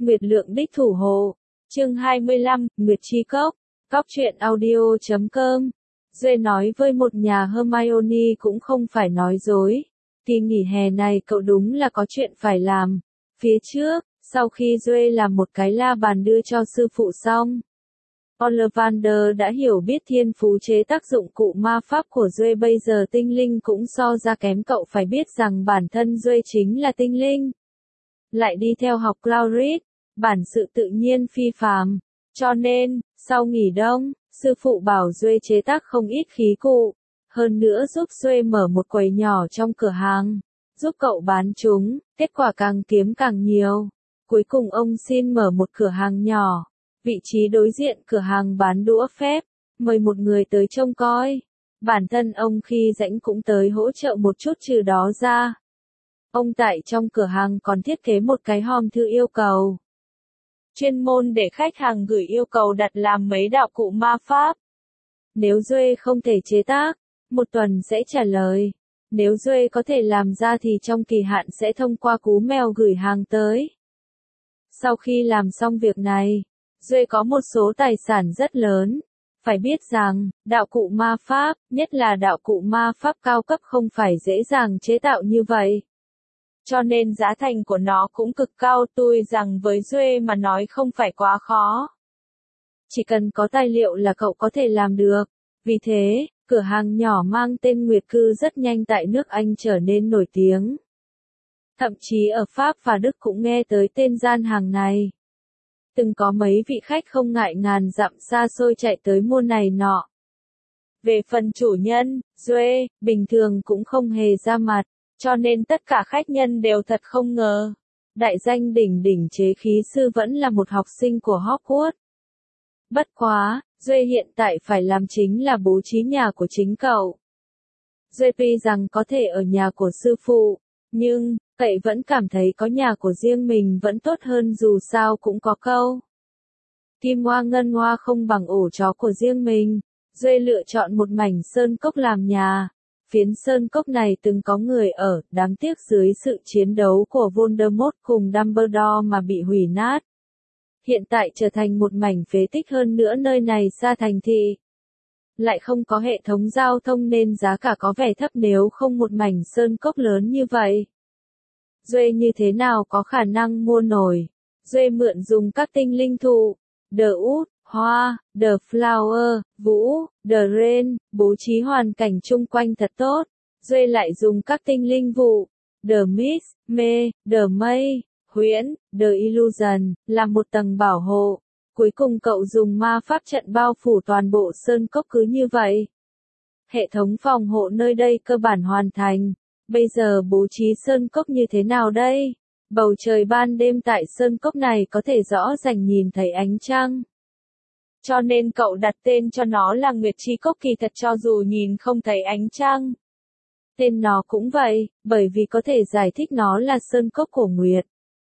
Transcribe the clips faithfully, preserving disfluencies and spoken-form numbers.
Nguyệt Lượng đích thủ hộ. Chương hai mươi lăm, Nguyệt Chi Cốc. Cóc truyện audio chấm com. Duệ nói với một nhà Hermione cũng không phải nói dối. Kỳ nghỉ hè này cậu đúng là có chuyện phải làm. Phía trước, sau khi Duệ làm một cái la bàn đưa cho sư phụ xong, Ollivander đã hiểu biết thiên phú chế tác dụng cụ ma pháp của Duệ bây giờ tinh linh cũng so ra kém, cậu phải biết rằng bản thân Duệ chính là tinh linh. Lại đi theo học Claurit, bản sự tự nhiên phi phàm. Cho nên, sau nghỉ đông, sư phụ bảo Duệ chế tác không ít khí cụ. Hơn nữa giúp Duệ mở một quầy nhỏ trong cửa hàng, giúp cậu bán chúng, kết quả càng kiếm càng nhiều. Cuối cùng ông xin mở một cửa hàng nhỏ, vị trí đối diện cửa hàng bán đũa phép, mời một người tới trông coi. Bản thân ông khi rảnh cũng tới hỗ trợ một chút, trừ đó ra. Ông tại trong cửa hàng còn thiết kế một cái hòm thư yêu cầu, chuyên môn để khách hàng gửi yêu cầu đặt làm mấy đạo cụ ma pháp. Nếu Duệ không thể chế tác, một tuần sẽ trả lời. Nếu Duệ có thể làm ra thì trong kỳ hạn sẽ thông qua cú mèo gửi hàng tới. Sau khi làm xong việc này, Duệ có một số tài sản rất lớn. Phải biết rằng, đạo cụ ma pháp, nhất là đạo cụ ma pháp cao cấp không phải dễ dàng chế tạo như vậy. Cho nên giá thành của nó cũng cực cao, tuy rằng với Duệ mà nói không phải quá khó. Chỉ cần có tài liệu là cậu có thể làm được. Vì thế, cửa hàng nhỏ mang tên Nguyệt Cư rất nhanh tại nước Anh trở nên nổi tiếng. Thậm chí ở Pháp và Đức cũng nghe tới tên gian hàng này. Từng có mấy vị khách không ngại ngàn dặm xa xôi chạy tới mua này nọ. Về phần chủ nhân, Duệ, bình thường cũng không hề ra mặt, cho nên tất cả khách nhân đều thật không ngờ. Đại danh đỉnh đỉnh chế khí sư vẫn là một học sinh của Hogwarts. Bất quá, Duệ hiện tại phải làm chính là bố trí nhà của chính cậu. Duệ tuy rằng có thể ở nhà của sư phụ, nhưng, cậy vẫn cảm thấy có nhà của riêng mình vẫn tốt hơn, dù sao cũng có câu. Kim hoa ngân hoa không bằng ổ chó của riêng mình. Duệ lựa chọn một mảnh sơn cốc làm nhà. Phiến sơn cốc này từng có người ở, đáng tiếc dưới sự chiến đấu của Voldemort cùng Dumbledore mà bị hủy nát. Hiện tại trở thành một mảnh phế tích, hơn nữa nơi này xa thành thị. Lại không có hệ thống giao thông nên giá cả có vẻ thấp nếu không một mảnh sơn cốc lớn như vậy. Duệ như thế nào có khả năng mua nổi. Duệ mượn dùng các tinh linh thụ, The Wood, Hoa, The Flower, Vũ, The Rain, bố trí hoàn cảnh chung quanh thật tốt. Duệ lại dùng các tinh linh vụ, The Mist, Mê, The Mây, Huyễn, The Illusion, làm một tầng bảo hộ. Cuối cùng cậu dùng ma pháp trận bao phủ toàn bộ sơn cốc, cứ như vậy. Hệ thống phòng hộ nơi đây cơ bản hoàn thành. Bây giờ bố trí sơn cốc như thế nào đây? Bầu trời ban đêm tại sơn cốc này có thể rõ ràng nhìn thấy ánh trăng. Cho nên cậu đặt tên cho nó là Nguyệt Chi Cốc, kỳ thật cho dù nhìn không thấy ánh trăng. Tên nó cũng vậy, bởi vì có thể giải thích nó là sơn cốc của Nguyệt.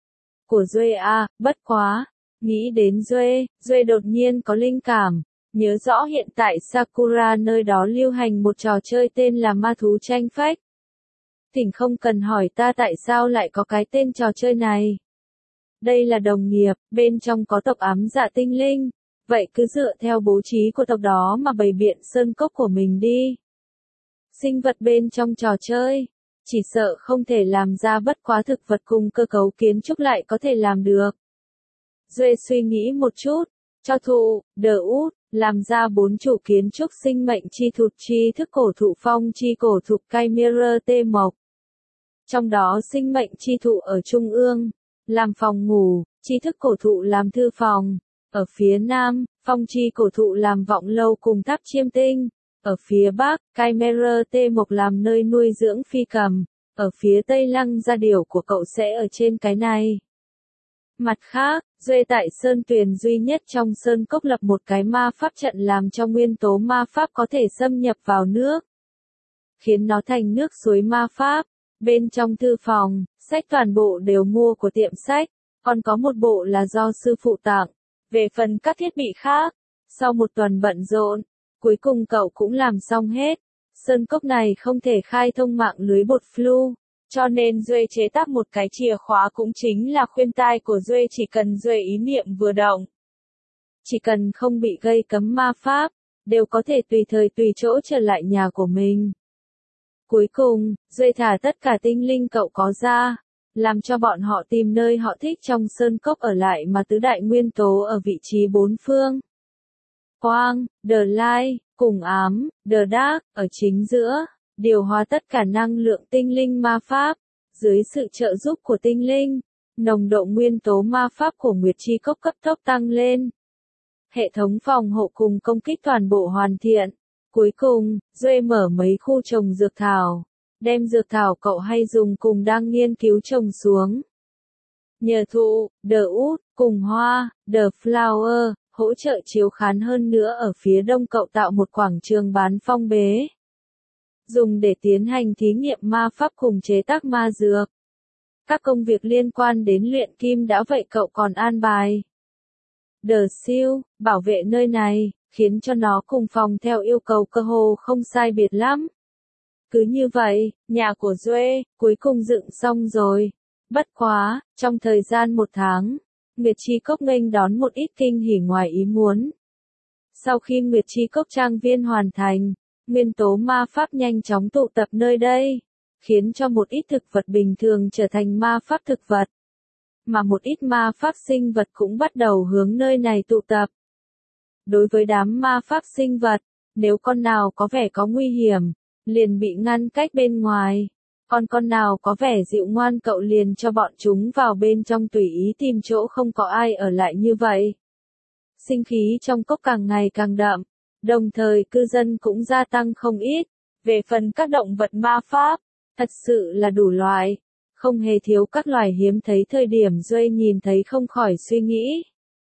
Của Duệ à, bất quá. Nghĩ đến Duệ, Duệ đột nhiên có linh cảm. Nhớ rõ hiện tại Sakura nơi đó lưu hành một trò chơi tên là ma thú tranh phách. Thỉnh không cần hỏi ta tại sao lại có cái tên trò chơi này. Đây là đồng nghiệp, bên trong có tộc ám dạ tinh linh. Vậy cứ dựa theo bố trí của tộc đó mà bày biện sơn cốc của mình đi. Sinh vật bên trong trò chơi, chỉ sợ không thể làm ra, bất quá thực vật cùng cơ cấu kiến trúc lại có thể làm được. Duệ suy nghĩ một chút, cho thụ, The Wood, làm ra bốn chủ kiến trúc: sinh mệnh chi thụ, chi thức cổ thụ, phong chi cổ thụ, Chimera tê mộc. Trong đó sinh mệnh chi thụ ở trung ương, làm phòng ngủ, chi thức cổ thụ làm thư phòng. Ở phía nam, phong chi cổ thụ làm vọng lâu cùng tháp chiêm tinh. Ở phía bắc, Chimera tê mộc làm nơi nuôi dưỡng phi cầm. Ở phía tây, lăng gia điểu của cậu sẽ ở trên cái này. Mặt khác, Duệ tại Sơn Tuyền duy nhất trong sơn cốc lập một cái ma pháp trận làm cho nguyên tố ma pháp có thể xâm nhập vào nước, khiến nó thành nước suối ma pháp. Bên trong thư phòng, sách toàn bộ đều mua của tiệm sách, còn có một bộ là do sư phụ tặng. Về phần các thiết bị khác, sau một tuần bận rộn, cuối cùng cậu cũng làm xong hết. Sơn cốc này không thể khai thông mạng lưới bột flu, Cho nên Duệ chế tác một cái chìa khóa cũng chính là khuyên tai của Duệ, chỉ cần Duệ ý niệm vừa động, chỉ cần không bị gây cấm ma pháp, đều có thể tùy thời tùy chỗ trở lại nhà của mình. Cuối cùng, Duệ thả tất cả tinh linh cậu có ra, làm cho bọn họ tìm nơi họ thích trong sơn cốc ở lại, mà tứ đại nguyên tố ở vị trí bốn phương. Quang, the light, cùng ám, the dark, ở chính giữa, điều hòa tất cả năng lượng tinh linh ma pháp. Dưới sự trợ giúp của tinh linh, nồng độ nguyên tố ma pháp của Nguyệt Chi Cốc cấp tốc tăng lên. Hệ thống phòng hộ cùng công kích toàn bộ hoàn thiện. Cuối cùng, Duệ mở mấy khu trồng dược thảo, đem dược thảo cậu hay dùng cùng đang nghiên cứu trồng xuống. Nhờ thụ, the wood, cùng hoa, the flower, hỗ trợ chiếu khán hơn nữa ở phía đông, cậu tạo một quảng trường bán phong bế, dùng để tiến hành thí nghiệm ma pháp cùng chế tác ma dược. Các công việc liên quan đến luyện kim đã vậy cậu còn an bài The Seal, bảo vệ nơi này, khiến cho nó cùng phòng theo yêu cầu cơ hồ không sai biệt lắm. Cứ như vậy, nhà của Duệ cuối cùng dựng xong rồi. Bất quá, trong thời gian một tháng, Nguyệt Chi Cốc nghênh đón một ít kinh hỉ ngoài ý muốn. Sau khi Nguyệt Chi Cốc trang viên hoàn thành, nguyên tố ma pháp nhanh chóng tụ tập nơi đây, khiến cho một ít thực vật bình thường trở thành ma pháp thực vật, mà một ít ma pháp sinh vật cũng bắt đầu hướng nơi này tụ tập. Đối với đám ma pháp sinh vật, nếu con nào có vẻ có nguy hiểm, liền bị ngăn cách bên ngoài, còn con nào có vẻ dịu ngoan cậu liền cho bọn chúng vào bên trong tùy ý tìm chỗ không có ai ở lại. Như vậy, sinh khí trong cốc càng ngày càng đậm, đồng thời cư dân cũng gia tăng không ít. Về phần các động vật ma pháp, thật sự là đủ loại, không hề thiếu các loài hiếm thấy. Thời điểm Duệ nhìn thấy không khỏi suy nghĩ,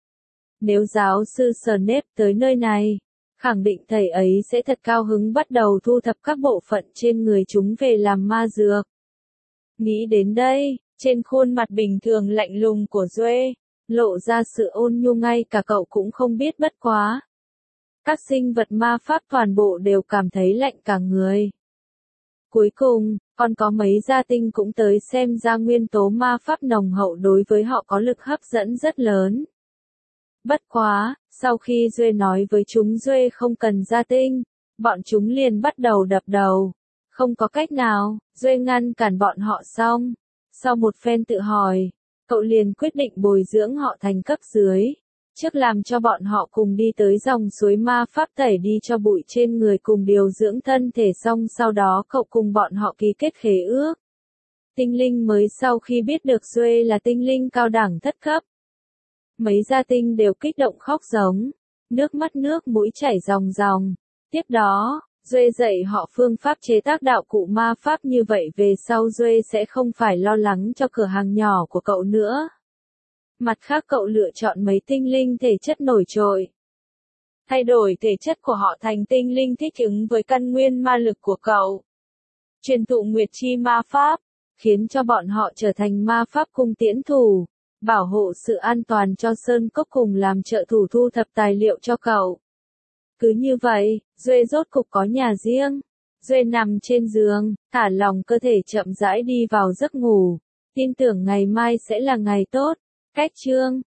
nếu giáo sư Snape tới nơi này, khẳng định thầy ấy sẽ thật cao hứng bắt đầu thu thập các bộ phận trên người chúng về làm ma dược. Nghĩ đến đây, trên khuôn mặt bình thường lạnh lùng của Duệ lộ ra sự ôn nhu, ngay cả cậu cũng không biết. Bất quá, các sinh vật ma pháp toàn bộ đều cảm thấy lạnh cả người. Cuối cùng, còn có mấy gia tinh cũng tới, xem ra nguyên tố ma pháp nồng hậu đối với họ có lực hấp dẫn rất lớn. Bất quá, sau khi Duệ nói với chúng Duệ không cần gia tinh, bọn chúng liền bắt đầu đập đầu. Không có cách nào, Duệ ngăn cản bọn họ xong. Sau một phen tự hỏi, cậu liền quyết định bồi dưỡng họ thành cấp dưới. Trước làm cho bọn họ cùng đi tới dòng suối ma pháp tẩy đi cho bụi trên người cùng điều dưỡng thân thể, xong sau đó cậu cùng bọn họ ký kết khế ước. Tinh linh mới sau khi biết được Duệ là tinh linh cao đẳng thất cấp, mấy gia tinh đều kích động khóc giống, nước mắt nước mũi chảy ròng ròng. Tiếp đó, Duệ dạy họ phương pháp chế tác đạo cụ ma pháp, như vậy về sau Duệ sẽ không phải lo lắng cho cửa hàng nhỏ của cậu nữa. Mặt khác, cậu lựa chọn mấy tinh linh thể chất nổi trội, thay đổi thể chất của họ thành tinh linh thích ứng với căn nguyên ma lực của cậu, truyền thụ Nguyệt Chi ma pháp, khiến cho bọn họ trở thành ma pháp cung tiễn thủ, bảo hộ sự an toàn cho sơn cốc cùng làm trợ thủ thu thập tài liệu cho cậu. Cứ như vậy, Duệ rốt cục có nhà riêng. Duệ nằm trên giường, thả lòng cơ thể chậm rãi đi vào giấc ngủ, tin tưởng ngày mai sẽ là ngày tốt. Cách chương